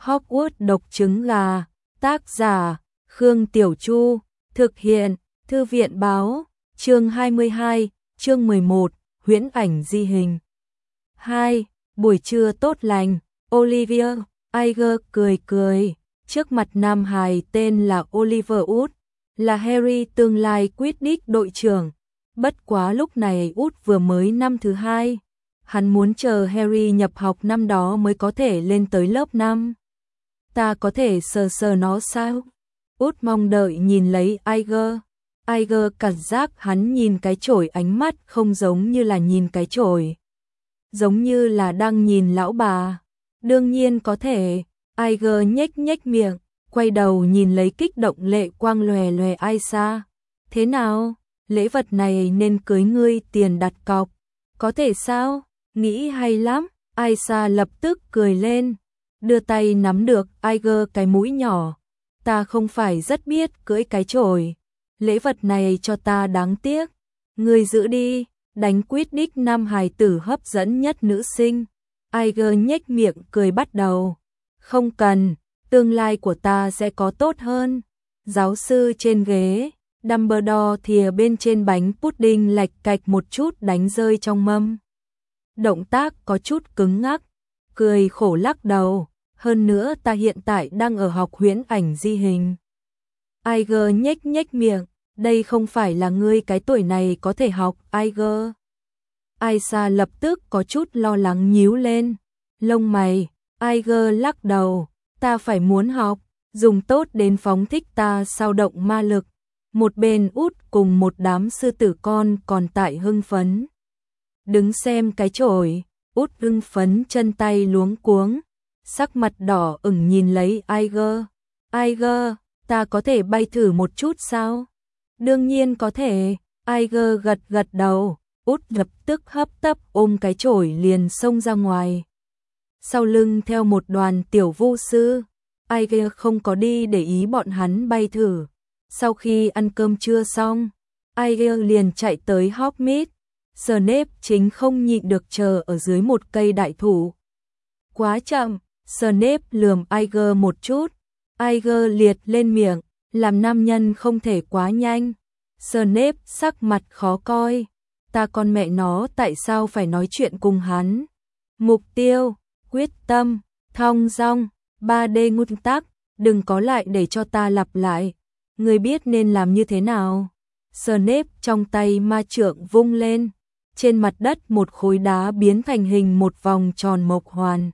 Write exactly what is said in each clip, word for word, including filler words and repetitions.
Hogwarts độc trứng gà, tác giả, Khương Tiểu Chu, thực hiện, Thư viện báo, chương hai mươi hai, chương mười một, huyễn ảnh di hình. hai. Buổi trưa tốt lành, Olivia, Iger cười cười, trước mặt nam hài tên là Oliver Wood, là Harry tương lai Quidditch đội trưởng. Bất quá lúc này Wood vừa mới năm thứ hai, hắn muốn chờ Harry nhập học năm đó mới có thể lên tới lớp năm. Ta có thể sờ sờ nó sao? Wood mong đợi nhìn lấy Iger. Iger cảm giác hắn nhìn cái chổi ánh mắt không giống như là nhìn cái chổi, giống như là đang nhìn lão bà. Đương nhiên có thể. Iger nhếch nhếch miệng, quay đầu nhìn lấy kích động lệ quang lòe lòe Aisa. Thế nào? Lễ vật này nên cưới ngươi tiền đặt cọc. Có thể sao? Nghĩ hay lắm. Aisa lập tức cười lên, đưa tay nắm được Iger cái mũi nhỏ. Ta không phải rất biết cưỡi cái chổi. Lễ vật này cho ta đáng tiếc. Ngươi giữ đi. Đánh Quidditch nam hài tử hấp dẫn nhất nữ sinh. Iger nhếch miệng cười bắt đầu. Không cần, tương lai của ta sẽ có tốt hơn. Giáo sư trên ghế, Dumbledore thìa bên trên bánh pudding lạch cạch một chút đánh rơi trong mâm. Động tác có chút cứng ngắc, cười khổ lắc đầu. Hơn nữa ta hiện tại đang ở học huyễn ảnh di hình. Iger nhếch nhếch miệng, đây không phải là ngươi cái tuổi này có thể học, Iger. Aisa lập tức có chút lo lắng nhíu lên lông mày. Iger lắc đầu, ta phải muốn học, dùng tốt đến phóng thích ta sao động ma lực. Một bên Út cùng một đám sư tử con còn tại hưng phấn. Đứng xem cái chổi, Út hưng phấn chân tay luống cuống, sắc mặt đỏ ửng nhìn lấy Iger. Iger, ta có thể bay thử một chút sao? Đương nhiên có thể. Iger gật gật đầu. Út lập tức hấp tấp ôm cái chổi liền xông ra ngoài. Sau lưng theo một đoàn tiểu vu sư. Iger không có đi để ý bọn hắn bay thử. Sau khi ăn cơm trưa xong, Iger liền chạy tới Hogsmeade. Snape chính không nhịn được chờ ở dưới một cây đại thụ. Quá chậm. Snape lườm Iger một chút. Iger liệt lên miệng, làm nam nhân không thể quá nhanh. Snape sắc mặt khó coi. Ta con mẹ nó tại sao phải nói chuyện cùng hắn? Mục tiêu, quyết tâm, thong dong, ba D nguyên tắc, đừng có lại để cho ta lặp lại. Ngươi biết nên làm như thế nào? Snape trong tay ma trượng vung lên, trên mặt đất một khối đá biến thành hình một vòng tròn mộc hoàn.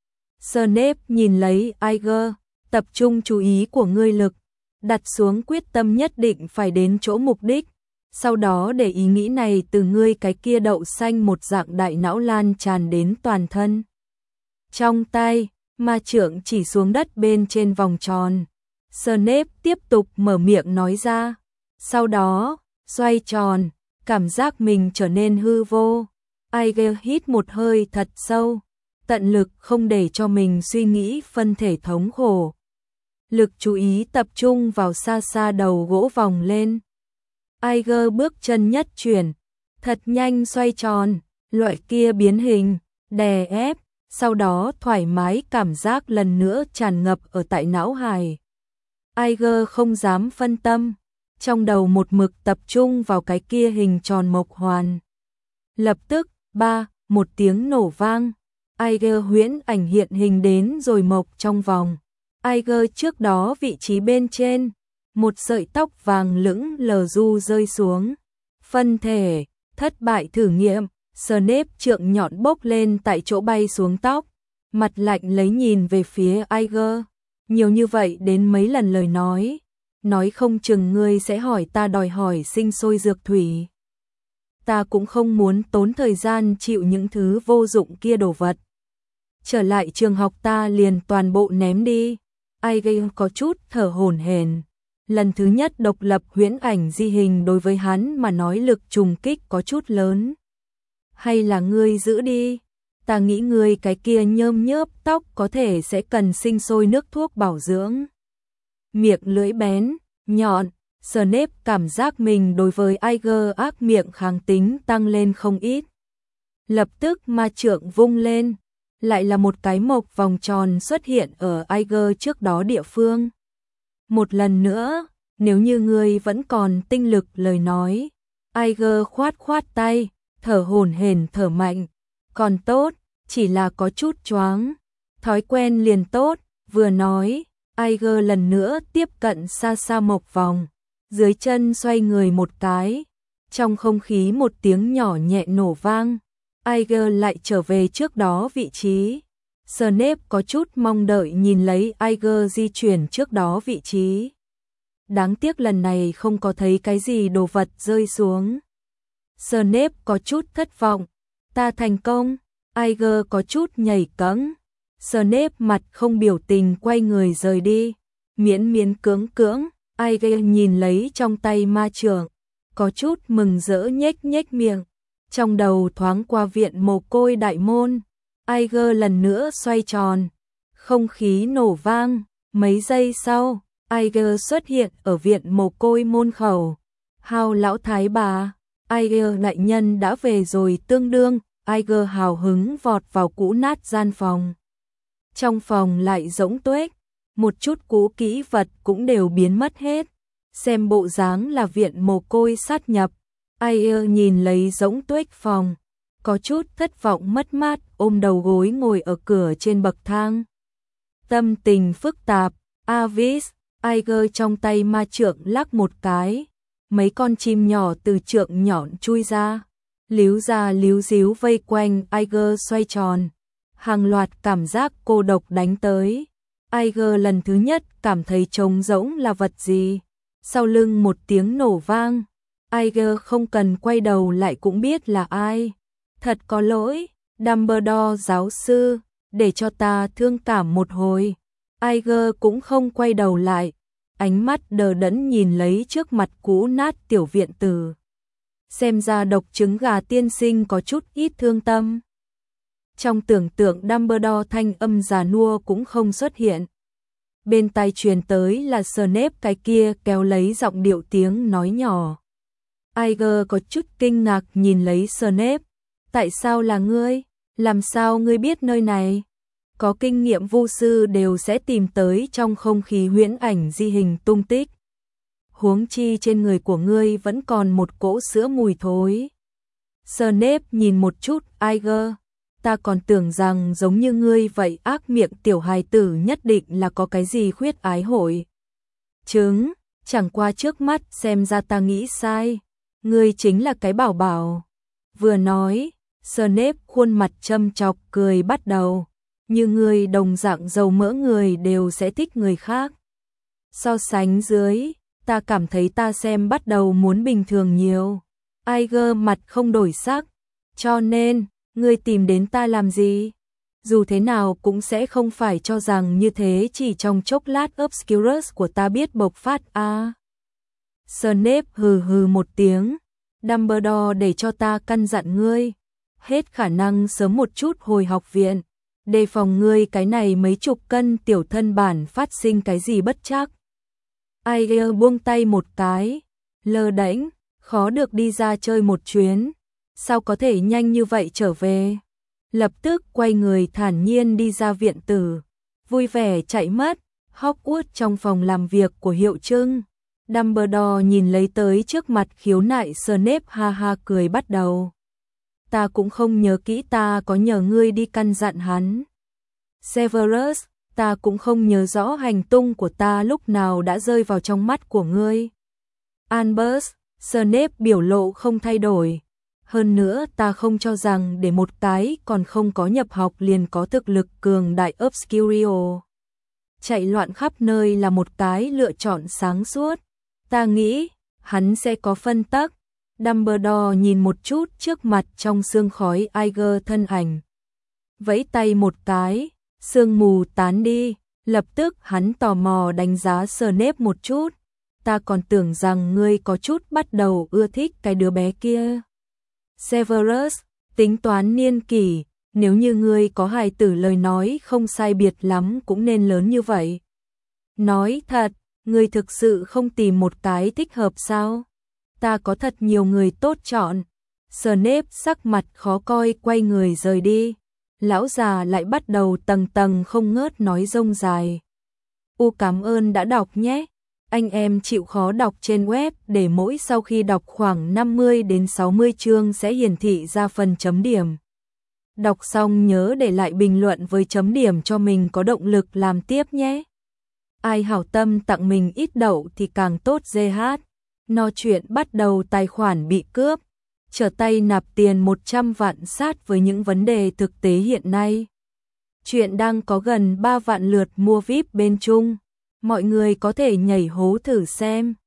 Snape nhìn lấy Iger, tập trung chú ý của ngươi lực, đặt xuống quyết tâm nhất định phải đến chỗ mục đích. Sau đó để ý nghĩ này từ ngươi cái kia đậu xanh một dạng đại não lan tràn đến toàn thân. Trong tay, ma trượng chỉ xuống đất bên trên vòng tròn. Snape tiếp tục mở miệng nói ra. Sau đó, xoay tròn, cảm giác mình trở nên hư vô. Iger hít một hơi thật sâu, tận lực không để cho mình suy nghĩ phân thể thống khổ. Lực chú ý tập trung vào xa xa đầu gỗ vòng lên. Iger bước chân nhất chuyển, thật nhanh xoay tròn, loại kia biến hình, đè ép, sau đó thoải mái cảm giác lần nữa tràn ngập ở tại não hải. Iger không dám phân tâm, trong đầu một mực tập trung vào cái kia hình tròn mộc hoàn. Lập tức, ba, một tiếng nổ vang, Iger huyễn ảnh hiện hình đến rồi mộc trong vòng. Iger trước đó vị trí bên trên, một sợi tóc vàng lững lờ du rơi xuống. Phân thể, thất bại thử nghiệm. Snape trượng nhọn bốc lên tại chỗ bay xuống tóc, mặt lạnh lấy nhìn về phía Iger. Nhiều như vậy đến mấy lần lời nói, nói không chừng ngươi sẽ hỏi ta đòi hỏi sinh sôi dược thủy. Ta cũng không muốn tốn thời gian chịu những thứ vô dụng kia đồ vật. Trở lại trường học ta liền toàn bộ ném đi. Iger có chút thở hổn hển. Lần thứ nhất độc lập huyễn ảnh di hình đối với hắn mà nói lực trùng kích có chút lớn. Hay là ngươi giữ đi? Ta nghĩ ngươi cái kia nhơm nhớp tóc có thể sẽ cần sinh sôi nước thuốc bảo dưỡng. Miệng lưỡi bén, nhọn, Snape cảm giác mình đối với Iger ác miệng kháng tính tăng lên không ít. Lập tức ma trượng vung lên, lại là một cái mộc vòng tròn xuất hiện ở Iger trước đó địa phương. Một lần nữa, nếu như ngươi vẫn còn tinh lực lời nói. Iger khoát khoát tay, thở hổn hển thở mạnh. Còn tốt, chỉ là có chút choáng. Thói quen liền tốt, vừa nói, Iger lần nữa tiếp cận xa xa mộc vòng. Dưới chân xoay người một cái. Trong không khí một tiếng nhỏ nhẹ nổ vang. Iger lại trở về trước đó vị trí. Snape có chút mong đợi nhìn lấy Iger di chuyển trước đó vị trí. Đáng tiếc lần này không có thấy cái gì đồ vật rơi xuống. Snape có chút thất vọng. Ta thành công. Iger có chút nhảy cẫng. Snape mặt không biểu tình quay người rời đi. Miễn miễn cưỡng cưỡng. Iger nhìn lấy trong tay ma trượng. Có chút mừng rỡ nhếch nhếch miệng. Trong đầu thoáng qua viện mồ côi đại môn. Iger lần nữa xoay tròn. Không khí nổ vang. Mấy giây sau, Iger xuất hiện ở viện mồ côi môn khẩu. Hào lão thái bà, Iger đại nhân đã về rồi tương đương. Iger hào hứng vọt vào cũ nát gian phòng. Trong phòng lại rỗng tuếch. Một chút cũ kỹ vật cũng đều biến mất hết. Xem bộ dáng là viện mồ côi sát nhập. Iger nhìn lấy rỗng tuếch phòng. Có chút thất vọng mất mát ôm đầu gối ngồi ở cửa trên bậc thang. Tâm tình phức tạp. Avis, Iger trong tay ma trượng lắc một cái. Mấy con chim nhỏ từ trượng nhọn chui ra. Líu ra líu díu vây quanh Iger xoay tròn. Hàng loạt cảm giác cô độc đánh tới. Iger lần thứ nhất cảm thấy trống rỗng là vật gì. Sau lưng một tiếng nổ vang. Iger không cần quay đầu lại cũng biết là ai. Thật có lỗi, Dumbledore giáo sư, để cho ta thương cảm một hồi. Iger cũng không quay đầu lại. Ánh mắt đờ đẫn nhìn lấy trước mặt cũ nát tiểu viện tử. Xem ra độc trứng gà tiên sinh có chút ít thương tâm. Trong tưởng tượng Dumbledore thanh âm già nua cũng không xuất hiện. Bên tai truyền tới là Snape cái kia kéo lấy giọng điệu tiếng nói nhỏ. Iger có chút kinh ngạc nhìn lấy Snape. Tại sao là ngươi? Làm sao ngươi biết nơi này? Có kinh nghiệm vu sư đều sẽ tìm tới trong không khí huyễn ảnh di hình tung tích. Huống chi trên người của ngươi vẫn còn một cỗ sữa mùi thối. Snape nhìn một chút Iger. Ta còn tưởng rằng giống như ngươi vậy ác miệng tiểu hài tử nhất định là có cái gì khuyết ái hội. Chứng, chẳng qua trước mắt xem ra ta nghĩ sai. Ngươi chính là cái bảo bảo. Vừa nói, Snape khuôn mặt châm chọc cười bắt đầu. Như người đồng dạng dầu mỡ người đều sẽ thích người khác. So sánh dưới, ta cảm thấy ta xem bắt đầu muốn bình thường nhiều. Iger mặt không đổi sắc. Cho nên, ngươi tìm đến ta làm gì? Dù thế nào cũng sẽ không phải cho rằng như thế chỉ trong chốc lát Obscurus của ta biết bộc phát a. À. Snape hừ hừ một tiếng. Dumbledore để cho ta căn dặn ngươi. Hết khả năng sớm một chút hồi học viện. Đề phòng ngươi cái này mấy chục cân tiểu thân bản phát sinh cái gì bất trắc. Iger buông tay một cái. Lơ đễnh, khó được đi ra chơi một chuyến. Sao có thể nhanh như vậy trở về? Lập tức quay người thản nhiên đi ra viện tử. Vui vẻ chạy mất. Hogwarts trong phòng làm việc của hiệu trưng. Dumbledore nhìn lấy tới trước mặt khiếu nại Snape ha ha cười bắt đầu. Ta cũng không nhớ kỹ ta có nhờ ngươi đi căn dặn hắn. Severus, ta cũng không nhớ rõ hành tung của ta lúc nào đã rơi vào trong mắt của ngươi. Albus, Snape biểu lộ không thay đổi. Hơn nữa ta không cho rằng để một cái còn không có nhập học liền có thực lực cường đại Obscurio. Chạy loạn khắp nơi là một cái lựa chọn sáng suốt. Ta nghĩ, hắn sẽ có phân tắc. Dumbledore nhìn một chút trước mặt trong sương khói Iger thân ảnh. Vẫy tay một cái, sương mù tán đi, lập tức hắn tò mò đánh giá Snape một chút. Ta còn tưởng rằng ngươi có chút bắt đầu ưa thích cái đứa bé kia. Severus, tính toán niên kỷ, nếu như ngươi có hài tử lời nói không sai biệt lắm cũng nên lớn như vậy. Nói thật, ngươi thực sự không tìm một cái thích hợp sao? Ta có thật nhiều người tốt chọn. Snape sắc mặt khó coi quay người rời đi. lão già lại bắt đầu tầng tầng không ngớt nói rông dài. U cảm ơn đã đọc nhé. Anh em chịu khó đọc trên web để mỗi sau khi đọc khoảng năm mươi đến sáu mươi chương sẽ hiển thị ra phần chấm điểm. Đọc xong nhớ để lại bình luận với chấm điểm cho mình có động lực làm tiếp nhé. Ai hảo tâm tặng mình ít đậu thì càng tốt giê hát. No chuyện bắt đầu tài khoản bị cướp. Trở tay nạp tiền một trăm vạn sát với những vấn đề thực tế hiện nay. Chuyện đang có gần ba vạn lượt mua víp bên Trung. Mọi người có thể nhảy hố thử xem.